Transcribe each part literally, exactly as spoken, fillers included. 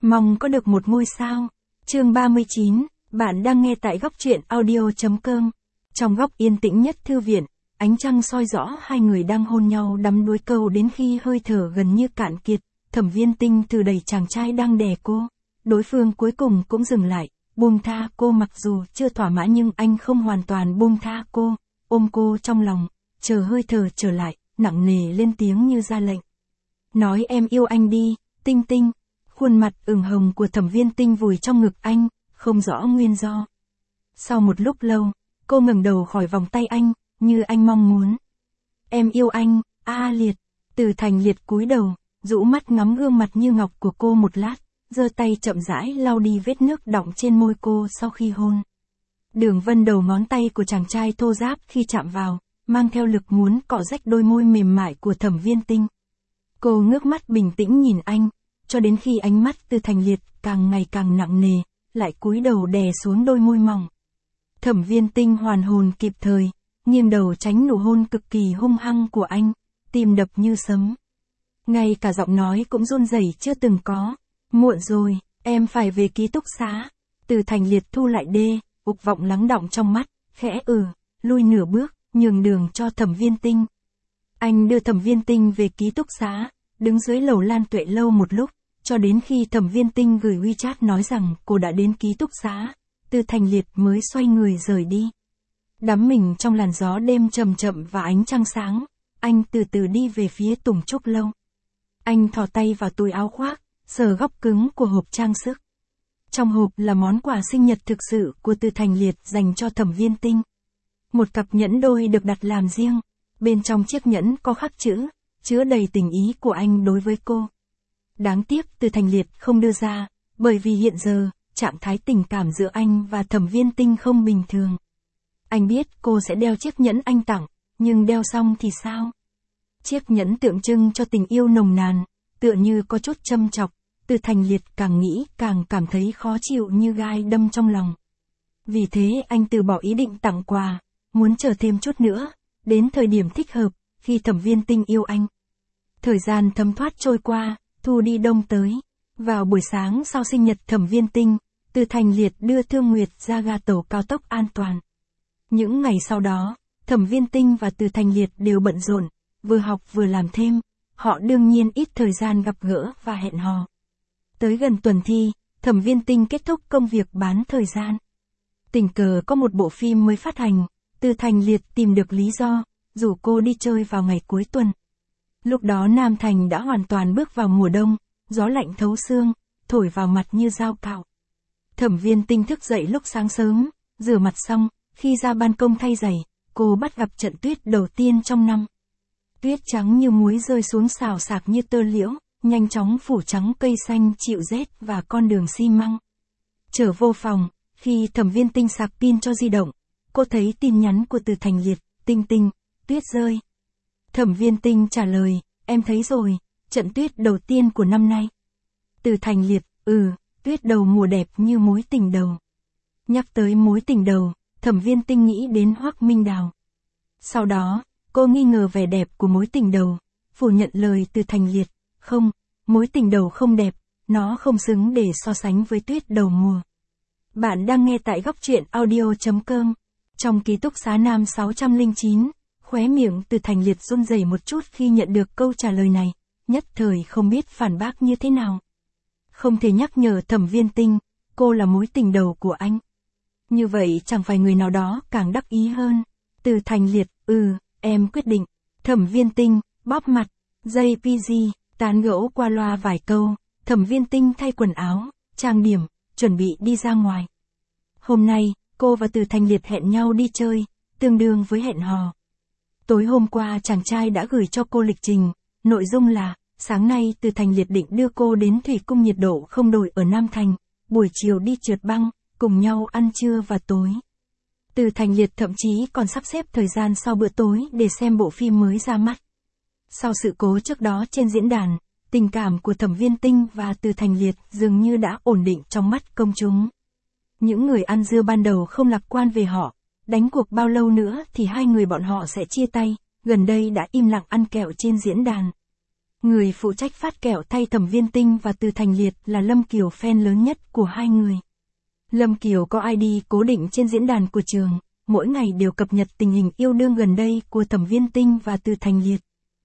Mong có được một ngôi sao. Chương ba mươi chín, bạn đang nghe tại góc truyện audio.com. Trong góc yên tĩnh nhất thư viện, ánh trăng soi rõ hai người đang hôn nhau đắm đuối câu đến khi hơi thở gần như cạn kiệt. Thẩm Viên Tinh từ đẩy chàng trai đang đè cô. Đối phương cuối cùng cũng dừng lại, buông tha cô mặc dù chưa thỏa mãn nhưng anh không hoàn toàn buông tha cô, ôm cô trong lòng, chờ hơi thở trở lại, nặng nề lên tiếng như ra lệnh. Nói em yêu anh đi, Tinh Tinh. Khuôn mặt ửng hồng của Thẩm Viên Tinh vùi trong ngực anh, không rõ nguyên do. Sau một lúc lâu, cô ngẩng đầu khỏi vòng tay anh, như anh mong muốn. Em yêu anh, A Liệt. Từ Thành Liệt cúi đầu, rũ mắt ngắm gương mặt như ngọc của cô một lát, giơ tay chậm rãi lau đi vết nước đọng trên môi cô sau khi hôn. Đường vân đầu ngón tay của chàng trai thô ráp khi chạm vào, mang theo lực muốn cọ rách đôi môi mềm mại của Thẩm Viên Tinh. Cô ngước mắt bình tĩnh nhìn anh, cho đến khi ánh mắt Từ Thành Liệt càng ngày càng nặng nề, lại cúi đầu đè xuống đôi môi mỏng. Thẩm Viên Tinh hoàn hồn kịp thời, nghiêng đầu tránh nụ hôn cực kỳ hung hăng của anh, tim đập như sấm. Ngay cả giọng nói cũng run rẩy chưa từng có. Muộn rồi, em phải về ký túc xá. Từ Thành Liệt thu lại đê, ục vọng lắng đọng trong mắt, khẽ ừ, lui nửa bước, nhường đường cho Thẩm Viên Tinh. Anh đưa Thẩm Viên Tinh về ký túc xá, đứng dưới lầu Lan Tuệ lâu một lúc, cho đến khi Thẩm Viên Tinh gửi WeChat nói rằng cô đã đến ký túc xá, Từ Thành Liệt mới xoay người rời đi. Đắm mình trong làn gió đêm chậm chậm và ánh trăng sáng, anh từ từ đi về phía Tùng Trúc lâu. Anh thò tay vào túi áo khoác, sờ góc cứng của hộp trang sức. Trong hộp là món quà sinh nhật thực sự của Từ Thành Liệt dành cho Thẩm Viên Tinh. Một cặp nhẫn đôi được đặt làm riêng, bên trong chiếc nhẫn có khắc chữ, chứa đầy tình ý của anh đối với cô. Đáng tiếc Từ Thành Liệt không đưa ra, bởi vì hiện giờ, trạng thái tình cảm giữa anh và Thẩm Viên Tinh không bình thường. Anh biết cô sẽ đeo chiếc nhẫn anh tặng, nhưng đeo xong thì sao? Chiếc nhẫn tượng trưng cho tình yêu nồng nàn, tựa như có chút châm chọc, Từ Thành Liệt càng nghĩ càng cảm thấy khó chịu như gai đâm trong lòng. Vì thế anh từ bỏ ý định tặng quà, muốn chờ thêm chút nữa, đến thời điểm thích hợp, khi Thẩm Viên Tinh yêu anh. Thời gian thấm thoát trôi qua, thu đi đông tới. Vào buổi sáng sau sinh nhật Thẩm Viên Tinh, Từ Thành Liệt đưa Thương Nguyệt ra ga tàu cao tốc an toàn. Những ngày sau đó, Thẩm Viên Tinh và Từ Thành Liệt đều bận rộn, vừa học vừa làm thêm, họ đương nhiên ít thời gian gặp gỡ và hẹn hò. Tới gần tuần thi, Thẩm Viên Tinh kết thúc công việc bán thời gian. Tình cờ có một bộ phim mới phát hành, Từ Thành Liệt tìm được lý do, rủ cô đi chơi vào ngày cuối tuần. Lúc đó Nam Thành đã hoàn toàn bước vào mùa đông, gió lạnh thấu xương, thổi vào mặt như dao cạo. Thẩm Viên Tinh thức dậy lúc sáng sớm, rửa mặt xong, khi ra ban công thay giày, cô bắt gặp trận tuyết đầu tiên trong năm. Tuyết trắng như muối rơi xuống xào xạc như tơ liễu, nhanh chóng phủ trắng cây xanh chịu rét và con đường xi măng. Trở vô phòng, khi Thẩm Viên Tinh sạc pin cho di động, cô thấy tin nhắn của Từ Thành Liệt, Tinh Tinh, tuyết rơi. Thẩm Viên Tinh trả lời, em thấy rồi, trận tuyết đầu tiên của năm nay. Từ Thành Liệt, ừ, tuyết đầu mùa đẹp như mối tình đầu. Nhắc tới mối tình đầu, Thẩm Viên Tinh nghĩ đến Hoắc Minh Đào. Sau đó, cô nghi ngờ vẻ đẹp của mối tình đầu, phủ nhận lời Từ Thành Liệt, không, mối tình đầu không đẹp, nó không xứng để so sánh với tuyết đầu mùa. Bạn đang nghe tại góc truyện audio.com. Trong ký túc xá Nam sáu không chín, khóe miệng Từ Thành Liệt run rẩy một chút khi nhận được câu trả lời này, nhất thời không biết phản bác như thế nào. Không thể nhắc nhở Thẩm Viên Tinh, cô là mối tình đầu của anh. Như vậy chẳng phải người nào đó càng đắc ý hơn. Từ Thành Liệt, ừ, em quyết định. Thẩm Viên Tinh, bóp mặt, gi pê giê, tán gẫu qua loa vài câu, Thẩm Viên Tinh thay quần áo, trang điểm, chuẩn bị đi ra ngoài. Hôm nay, cô và Từ Thành Liệt hẹn nhau đi chơi, tương đương với hẹn hò. Tối hôm qua chàng trai đã gửi cho cô lịch trình, nội dung là, sáng nay Từ Thành Liệt định đưa cô đến thủy cung nhiệt độ không đổi ở Nam Thành, buổi chiều đi trượt băng, cùng nhau ăn trưa và tối. Từ Thành Liệt thậm chí còn sắp xếp thời gian sau bữa tối để xem bộ phim mới ra mắt. Sau sự cố trước đó trên diễn đàn, tình cảm của Thẩm Viên Tinh và Từ Thành Liệt dường như đã ổn định trong mắt công chúng. Những người ăn dưa ban đầu không lạc quan về họ, đánh cuộc bao lâu nữa thì hai người bọn họ sẽ chia tay, gần đây đã im lặng ăn kẹo trên diễn đàn. Người phụ trách phát kẹo thay Thẩm Viên Tinh và Từ Thành Liệt là Lâm Kiều, fan lớn nhất của hai người. Lâm Kiều có i đê cố định trên diễn đàn của trường, mỗi ngày đều cập nhật tình hình yêu đương gần đây của Thẩm Viên Tinh và Từ Thành Liệt.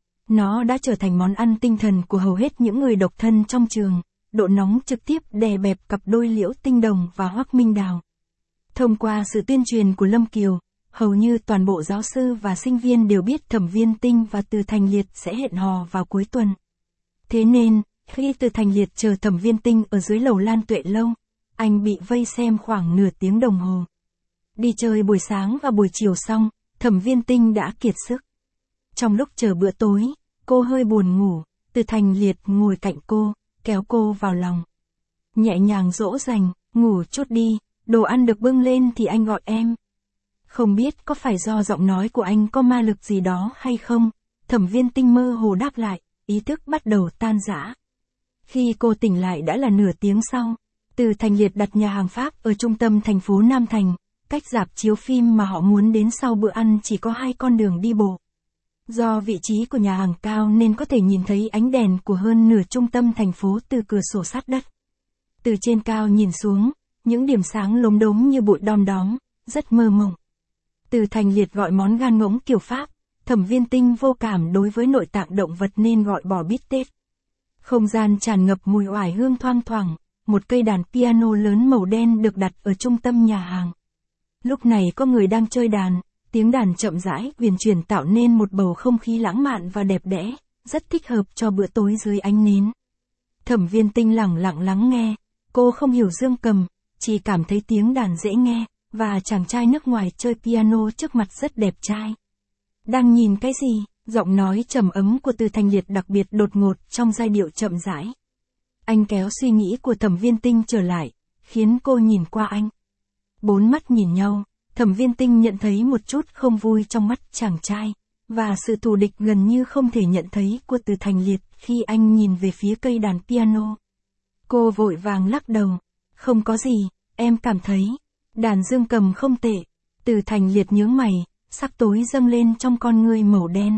Nó đã trở thành món ăn tinh thần của hầu hết những người độc thân trong trường, độ nóng trực tiếp đè bẹp cặp đôi Liễu Tinh Đồng và Hoắc Minh Đào. Thông qua sự tuyên truyền của Lâm Kiều, hầu như toàn bộ giáo sư và sinh viên đều biết Thẩm Viên Tinh và Từ Thành Liệt sẽ hẹn hò vào cuối tuần. Thế nên, khi Từ Thành Liệt chờ Thẩm Viên Tinh ở dưới lầu Lan Tuệ Lâu, anh bị vây xem khoảng nửa tiếng đồng hồ. Đi chơi buổi sáng và buổi chiều xong, Thẩm Viên Tinh đã kiệt sức. Trong lúc chờ bữa tối, cô hơi buồn ngủ, Từ Thành Liệt ngồi cạnh cô, kéo cô vào lòng. Nhẹ nhàng dỗ dành, ngủ chút đi, đồ ăn được bưng lên thì anh gọi em. Không biết có phải do giọng nói của anh có ma lực gì đó hay không, Thẩm Viên Tinh mơ hồ đáp lại, ý thức bắt đầu tan rã. Khi cô tỉnh lại đã là nửa tiếng sau. Từ Thành Liệt đặt nhà hàng Pháp ở trung tâm thành phố Nam Thành, cách rạp chiếu phim mà họ muốn đến sau bữa ăn chỉ có hai con đường đi bộ. Do vị trí của nhà hàng cao nên có thể nhìn thấy ánh đèn của hơn nửa trung tâm thành phố từ cửa sổ sát đất. Từ trên cao nhìn xuống, những điểm sáng lốm đốm như bụi đom đóm, rất mơ mộng. Từ Thành Liệt gọi món gan ngỗng kiểu Pháp, Thẩm Viên Tinh vô cảm đối với nội tạng động vật nên gọi bò bít tết. Không gian tràn ngập mùi oải hương thoang thoảng, một cây đàn piano lớn màu đen được đặt ở trung tâm nhà hàng. Lúc này có người đang chơi đàn, tiếng đàn chậm rãi huyền chuyển tạo nên một bầu không khí lãng mạn và đẹp đẽ, rất thích hợp cho bữa tối dưới ánh nến. Thẩm Viên Tinh lẳng lặng lắng nghe, cô không hiểu dương cầm, chỉ cảm thấy tiếng đàn dễ nghe, và chàng trai nước ngoài chơi piano trước mặt rất đẹp trai. Đang nhìn cái gì? Giọng nói trầm ấm của Từ Thành Liệt đặc biệt đột ngột trong giai điệu chậm rãi. Anh kéo suy nghĩ của Thẩm Viên Tinh trở lại, khiến cô nhìn qua anh. Bốn mắt nhìn nhau, Thẩm Viên Tinh nhận thấy một chút không vui trong mắt chàng trai, và sự thù địch gần như không thể nhận thấy của Từ Thành Liệt khi anh nhìn về phía cây đàn piano. Cô vội vàng lắc đầu, không có gì, em cảm thấy, đàn dương cầm không tệ. Từ Thành Liệt nhướng mày, sắc tối dâng lên trong con ngươi màu đen.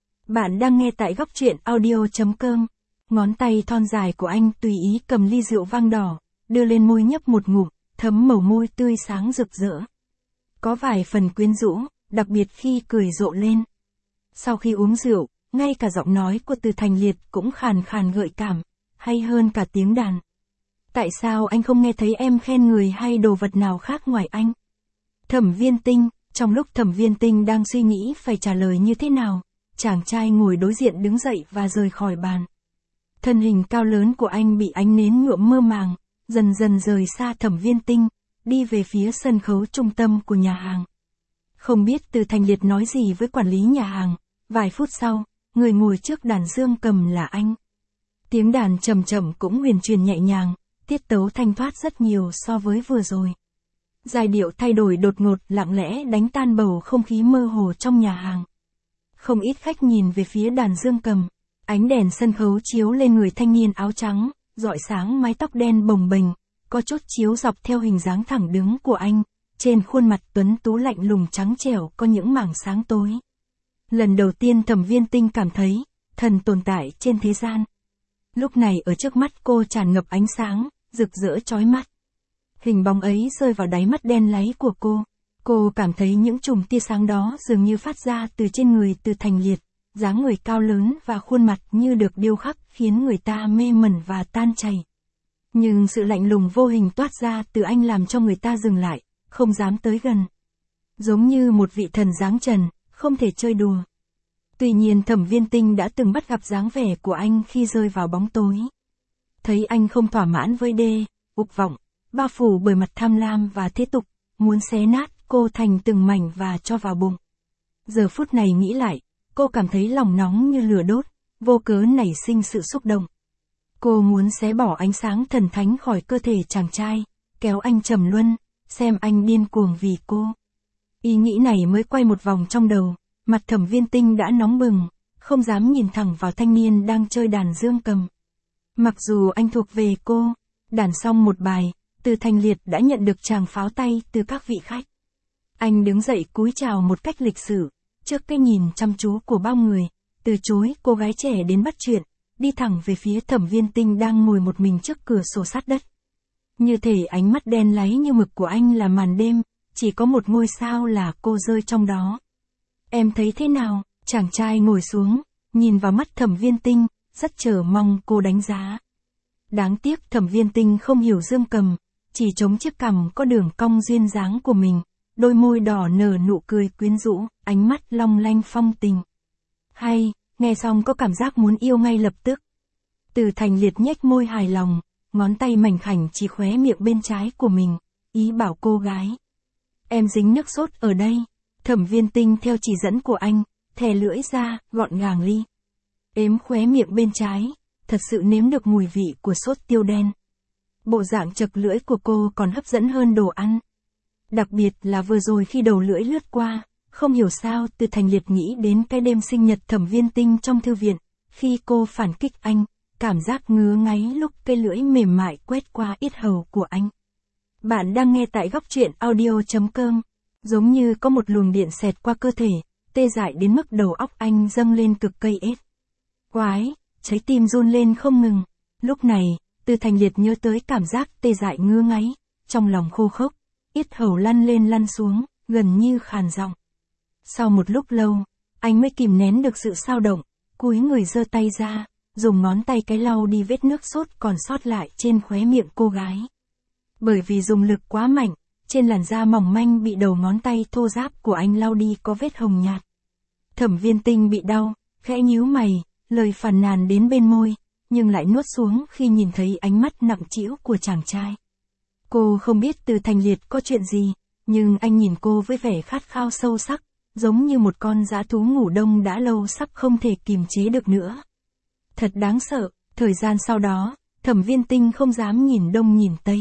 Bạn đang nghe tại góc truyện audio chấm com. Ngón tay thon dài của anh tùy ý cầm ly rượu vang đỏ, đưa lên môi nhấp một ngụm, thấm màu môi tươi sáng rực rỡ. Có vài phần quyến rũ, đặc biệt khi cười rộ lên. Sau khi uống rượu, ngay cả giọng nói của Từ Thành Liệt cũng khàn khàn gợi cảm, hay hơn cả tiếng đàn. Tại sao anh không nghe thấy em khen người hay đồ vật nào khác ngoài anh? Thẩm Viên Tinh, trong lúc Thẩm Viên Tinh đang suy nghĩ phải trả lời như thế nào, chàng trai ngồi đối diện đứng dậy và rời khỏi bàn. Thân hình cao lớn của anh bị ánh nến nhuộm mơ màng, dần dần rời xa Thẩm Viên Tinh, đi về phía sân khấu trung tâm của nhà hàng. Không biết Từ Thành Liệt nói gì với quản lý nhà hàng, vài phút sau, người ngồi trước đàn dương cầm là anh. Tiếng đàn trầm trầm cũng huyền truyền nhẹ nhàng, tiết tấu thanh thoát rất nhiều so với vừa rồi. Giai điệu thay đổi đột ngột lặng lẽ đánh tan bầu không khí mơ hồ trong nhà hàng. Không ít khách nhìn về phía đàn dương cầm. Ánh đèn sân khấu chiếu lên người thanh niên áo trắng, rọi sáng mái tóc đen bồng bềnh, có chút chiếu dọc theo hình dáng thẳng đứng của anh, trên khuôn mặt tuấn tú lạnh lùng trắng trẻo có những mảng sáng tối. Lần đầu tiên Thẩm Viên Tinh cảm thấy, thần tồn tại trên thế gian. Lúc này ở trước mắt cô tràn ngập ánh sáng, rực rỡ chói mắt. Hình bóng ấy rơi vào đáy mắt đen láy của cô. Cô cảm thấy những chùm tia sáng đó dường như phát ra từ trên người Từ Thành Liệt. Dáng người cao lớn và khuôn mặt như được điêu khắc khiến người ta mê mẩn và tan chảy. Nhưng sự lạnh lùng vô hình toát ra từ anh làm cho người ta dừng lại, không dám tới gần. Giống như một vị thần giáng trần, không thể chơi đùa. Tuy nhiên Thẩm Viên Tinh đã từng bắt gặp dáng vẻ của anh khi rơi vào bóng tối. Thấy anh không thỏa mãn với đê, ục vọng, bao phủ bởi mặt tham lam và thế tục, muốn xé nát cô thành từng mảnh và cho vào bụng. Giờ phút này nghĩ lại, cô cảm thấy lòng nóng như lửa đốt, vô cớ nảy sinh sự xúc động. Cô muốn xé bỏ ánh sáng thần thánh khỏi cơ thể chàng trai, kéo anh trầm luân, xem anh điên cuồng vì cô. Ý nghĩ này mới quay một vòng trong đầu, mặt Thẩm Viên Tinh đã nóng bừng, không dám nhìn thẳng vào thanh niên đang chơi đàn dương cầm. Mặc dù anh thuộc về cô, đàn xong một bài, Từ Thành Liệt đã nhận được tràng pháo tay từ các vị khách. Anh đứng dậy cúi chào một cách lịch sự, trước cái nhìn chăm chú của bao người, từ chối cô gái trẻ đến bắt chuyện, đi thẳng về phía Thẩm Viên Tinh đang ngồi một mình trước cửa sổ sát đất. Như thể ánh mắt đen láy như mực của anh là màn đêm, chỉ có một ngôi sao là cô rơi trong đó. Em thấy thế nào? Chàng trai ngồi xuống, nhìn vào mắt Thẩm Viên Tinh, rất chờ mong cô đánh giá. Đáng tiếc Thẩm Viên Tinh không hiểu Dương Cầm, chỉ chống chiếc cằm có đường cong duyên dáng của mình, đôi môi đỏ nở nụ cười quyến rũ, ánh mắt long lanh phong tình. Hay, nghe xong có cảm giác muốn yêu ngay lập tức. Từ Thành Liệt nhếch môi hài lòng, ngón tay mảnh khảnh chỉ khóe miệng bên trái của mình, ý bảo cô gái. Em dính nước sốt ở đây. Thẩm Viên Tinh theo chỉ dẫn của anh, thè lưỡi ra, gọn gàng ly. Ếm khóe miệng bên trái, thật sự nếm được mùi vị của sốt tiêu đen. Bộ dạng chật lưỡi của cô còn hấp dẫn hơn đồ ăn. Đặc biệt là vừa rồi khi đầu lưỡi lướt qua, không hiểu sao Từ Thành Liệt nghĩ đến cái đêm sinh nhật Thẩm Viên Tinh trong thư viện, khi cô phản kích anh, cảm giác ngứa ngáy lúc cây lưỡi mềm mại quét qua yết hầu của anh. Bạn đang nghe tại góc truyện audio chấm com. Giống như có một luồng điện xẹt qua cơ thể, tê dại đến mức đầu óc anh dâng lên cực cây ết. Quái, trái tim run lên không ngừng. Lúc này, Từ Thành Liệt nhớ tới cảm giác tê dại ngứa ngáy, trong lòng khô khốc, yết hầu lăn lên lăn xuống, gần như khàn giọng. Sau một lúc lâu, anh mới kìm nén được sự xao động, cúi người giơ tay ra, dùng ngón tay cái lau đi vết nước sốt còn sót lại trên khóe miệng cô gái. Bởi vì dùng lực quá mạnh, trên làn da mỏng manh bị đầu ngón tay thô ráp của anh lau đi có vết hồng nhạt. Thẩm Viên Tinh bị đau, khẽ nhíu mày, lời phàn nàn đến bên môi, nhưng lại nuốt xuống khi nhìn thấy ánh mắt nặng trĩu của chàng trai. Cô không biết Từ Thành Liệt có chuyện gì, nhưng anh nhìn cô với vẻ khát khao sâu sắc, giống như một con dã thú ngủ đông đã lâu sắp không thể kìm chế được nữa. Thật đáng sợ, thời gian sau đó, Thẩm Viên Tinh không dám nhìn đông nhìn tây.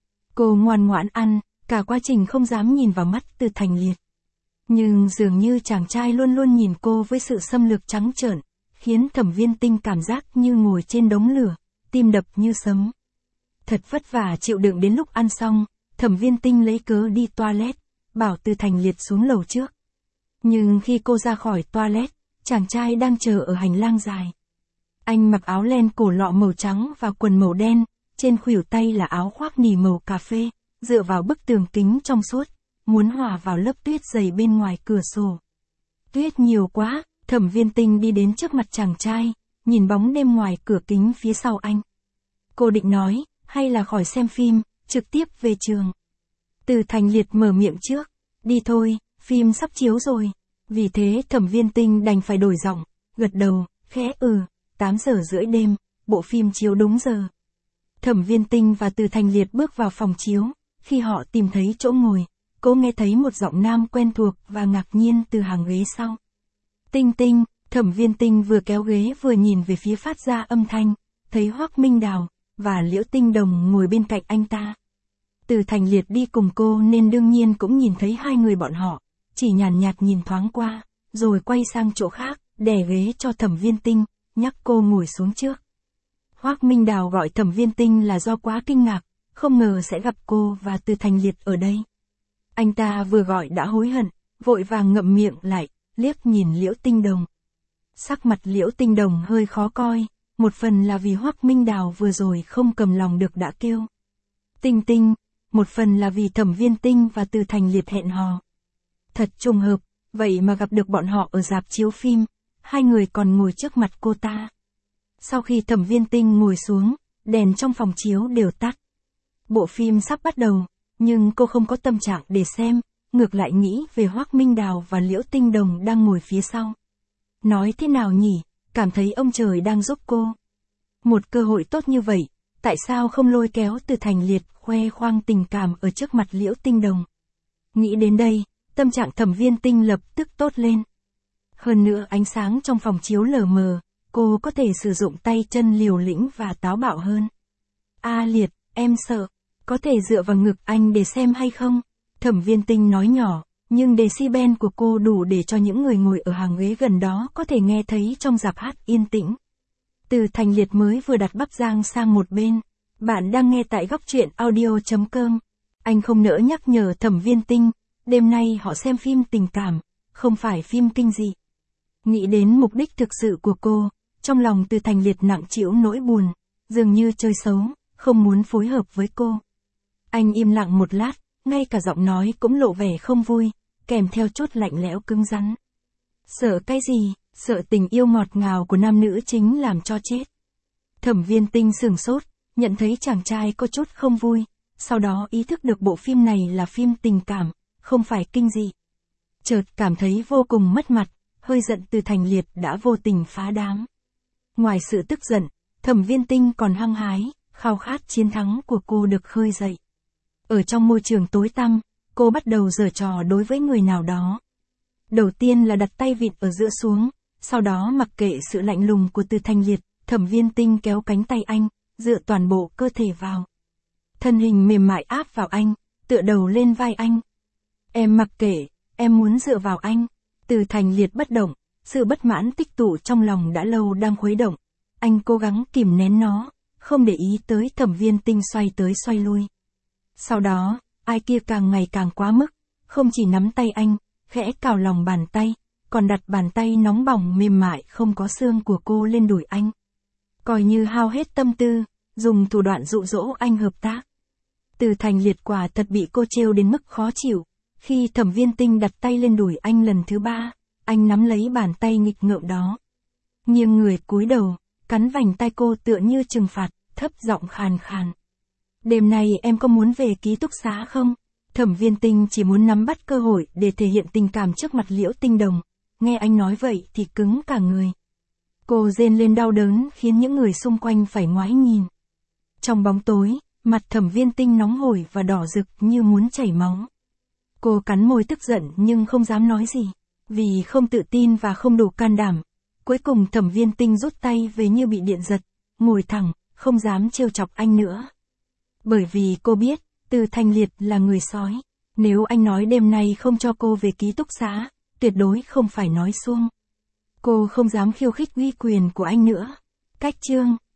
Cô ngoan ngoãn ăn, cả quá trình không dám nhìn vào mắt Từ Thành Liệt. Nhưng dường như chàng trai luôn luôn nhìn cô với sự xâm lược trắng trợn, khiến Thẩm Viên Tinh cảm giác như ngồi trên đống lửa, tim đập như sấm. Thật vất vả chịu đựng đến lúc ăn xong, Thẩm Viên Tinh lấy cớ đi toilet, bảo Từ Thành Liệt xuống lầu trước. Nhưng khi cô ra khỏi toilet, chàng trai đang chờ ở hành lang dài. Anh mặc áo len cổ lọ màu trắng và quần màu đen, trên khuỷu tay là áo khoác nỉ màu cà phê, dựa vào bức tường kính trong suốt, muốn hòa vào lớp tuyết dày bên ngoài cửa sổ. Tuyết nhiều quá, Thẩm Viên Tinh đi đến trước mặt chàng trai, nhìn bóng đêm ngoài cửa kính phía sau anh. Cô định nói, hay là khỏi xem phim, trực tiếp về trường. Từ Thành Liệt mở miệng trước, đi thôi, phim sắp chiếu rồi. Vì thế Thẩm Viên Tinh đành phải đổi giọng, gật đầu, khẽ ừ, tám giờ rưỡi đêm, bộ phim chiếu đúng giờ. Thẩm Viên Tinh và Từ Thành Liệt bước vào phòng chiếu, khi họ tìm thấy chỗ ngồi, cô nghe thấy một giọng nam quen thuộc và ngạc nhiên từ hàng ghế sau. Tinh Tinh, Thẩm Viên Tinh vừa kéo ghế vừa nhìn về phía phát ra âm thanh, thấy Hoắc Minh Đào và Liễu Tinh Đồng ngồi bên cạnh anh ta. Từ Thành Liệt đi cùng cô nên đương nhiên cũng nhìn thấy hai người bọn họ, chỉ nhàn nhạt nhìn thoáng qua, rồi quay sang chỗ khác, đè ghế cho Thẩm Viên Tinh, nhắc cô ngồi xuống trước. Hoắc Minh Đào gọi Thẩm Viên Tinh là do quá kinh ngạc, không ngờ sẽ gặp cô và Từ Thành Liệt ở đây. Anh ta vừa gọi đã hối hận, vội vàng ngậm miệng lại, liếc nhìn Liễu Tinh Đồng. Sắc mặt Liễu Tinh Đồng hơi khó coi, một phần là vì Hoắc Minh Đào vừa rồi không cầm lòng được đã kêu Tinh Tinh, một phần là vì Thẩm Viên Tinh và Từ Thành Liệt hẹn hò. Thật trùng hợp, vậy mà gặp được bọn họ ở rạp chiếu phim, hai người còn ngồi trước mặt cô ta. Sau khi Thẩm Viên Tinh ngồi xuống, đèn trong phòng chiếu đều tắt. Bộ phim sắp bắt đầu, nhưng cô không có tâm trạng để xem, ngược lại nghĩ về Hoắc Minh Đào và Liễu Tinh Đồng đang ngồi phía sau. Nói thế nào nhỉ, cảm thấy ông trời đang giúp cô. Một cơ hội tốt như vậy, tại sao không lôi kéo Từ Thành Liệt khoe khoang tình cảm ở trước mặt Liễu Tinh Đồng. Nghĩ đến đây, tâm trạng Thẩm Viên Tinh lập tức tốt lên. Hơn nữa ánh sáng trong phòng chiếu lờ mờ, cô có thể sử dụng tay chân liều lĩnh và táo bạo hơn. A Liệt, em sợ, có thể dựa vào ngực anh để xem hay không? Thẩm Viên Tinh nói nhỏ, nhưng decibel của cô đủ để cho những người ngồi ở hàng ghế gần đó có thể nghe thấy trong rạp hát yên tĩnh. Từ Thành Liệt mới vừa đặt bắp rang sang một bên. Bạn đang nghe tại góc truyện audio chấm com. Anh không nỡ nhắc nhở Thẩm Viên Tinh, đêm nay họ xem phim tình cảm, không phải phim kinh dị. Nghĩ đến mục đích thực sự của cô, trong lòng Từ Thành Liệt nặng trĩu nỗi buồn, dường như chơi xấu, không muốn phối hợp với cô. Anh im lặng một lát, ngay cả giọng nói cũng lộ vẻ không vui, kèm theo chút lạnh lẽo cứng rắn. Sợ cái gì, sợ tình yêu ngọt ngào của nam nữ chính làm cho chết. Thẩm Viên Tinh sửng sốt, nhận thấy chàng trai có chút không vui, sau đó ý thức được bộ phim này là phim tình cảm, không phải kinh dị. Chợt cảm thấy vô cùng mất mặt, hơi giận Từ Thành Liệt đã vô tình phá đám. Ngoài sự tức giận, Thẩm Viên Tinh còn hăng hái, khao khát chiến thắng của cô được khơi dậy. Ở trong môi trường tối tăm, cô bắt đầu giở trò đối với người nào đó. Đầu tiên là đặt tay vịn ở giữa xuống, sau đó mặc kệ sự lạnh lùng của Từ Thành Liệt, Thẩm Viên Tinh kéo cánh tay anh, dựa toàn bộ cơ thể vào. Thân hình mềm mại áp vào anh, tựa đầu lên vai anh. Em mặc kệ, em muốn dựa vào anh. Từ Thành Liệt bất động, sự bất mãn tích tụ trong lòng đã lâu đang khuấy động. Anh cố gắng kìm nén nó, không để ý tới Thẩm Viên Tinh xoay tới xoay lui. Sau đó, ai kia càng ngày càng quá mức, không chỉ nắm tay anh, khẽ cào lòng bàn tay, còn đặt bàn tay nóng bỏng mềm mại không có xương của cô lên đùi anh. Coi như hao hết tâm tư, dùng thủ đoạn dụ dỗ anh hợp tác. Từ Thành Liệt quả thật bị cô trêu đến mức khó chịu. Khi Thẩm Viên Tinh đặt tay lên đùi anh lần thứ ba, anh nắm lấy bàn tay nghịch ngợm đó. Nghiêng người cúi đầu, cắn vành tai cô tựa như trừng phạt, thấp giọng khàn khàn. Đêm nay em có muốn về ký túc xá không? Thẩm Viên Tinh chỉ muốn nắm bắt cơ hội để thể hiện tình cảm trước mặt Liễu Tinh Đồng. Nghe anh nói vậy thì cứng cả người. Cô rên lên đau đớn khiến những người xung quanh phải ngoái nhìn. Trong bóng tối, mặt Thẩm Viên Tinh nóng hổi và đỏ rực như muốn chảy máu. Cô cắn môi tức giận nhưng không dám nói gì. Vì không tự tin và không đủ can đảm. Cuối cùng Thẩm Viên Tinh rút tay về như bị điện giật, ngồi thẳng, không dám trêu chọc anh nữa. Bởi vì cô biết, Từ Thành Liệt là người sói. Nếu anh nói đêm nay không cho cô về ký túc xá, tuyệt đối không phải nói suông. Cô không dám khiêu khích uy quyền của anh nữa. Cách chương